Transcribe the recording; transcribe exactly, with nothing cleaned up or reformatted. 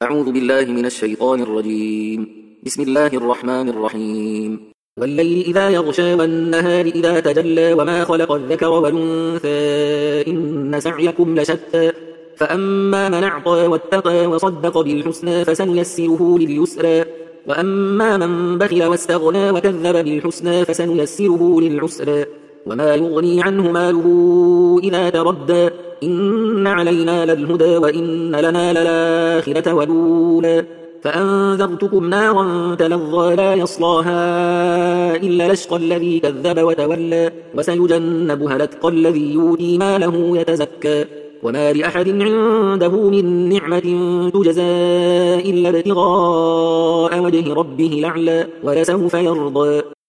أعوذ بالله من الشيطان الرجيم. بسم الله الرحمن الرحيم. والليل إذا يغشى والنهار إذا تجلى وما خلق الذكر والأنثى إن سعيكم لشتى فأما من أعطى واتقى وصدق بالحسنى فسنيسره لليسرى وأما من بخل واستغنى وكذب بالحسنى فسنيسره للعسرى وما يغني عنه ماله إذا تردى إن علينا للهدى وإن لنا للآخرة والأولى فأنذرتكم نارا تلظى لا يصلاها إلا الأشقى الذي كذب وتولى وسيجنبها الأتقى الذي يؤتي ماله يتزكى وما لأحد عنده من نعمة تجزى إلا ابتغاء وجه ربه الأعلى ولسوف يرضى.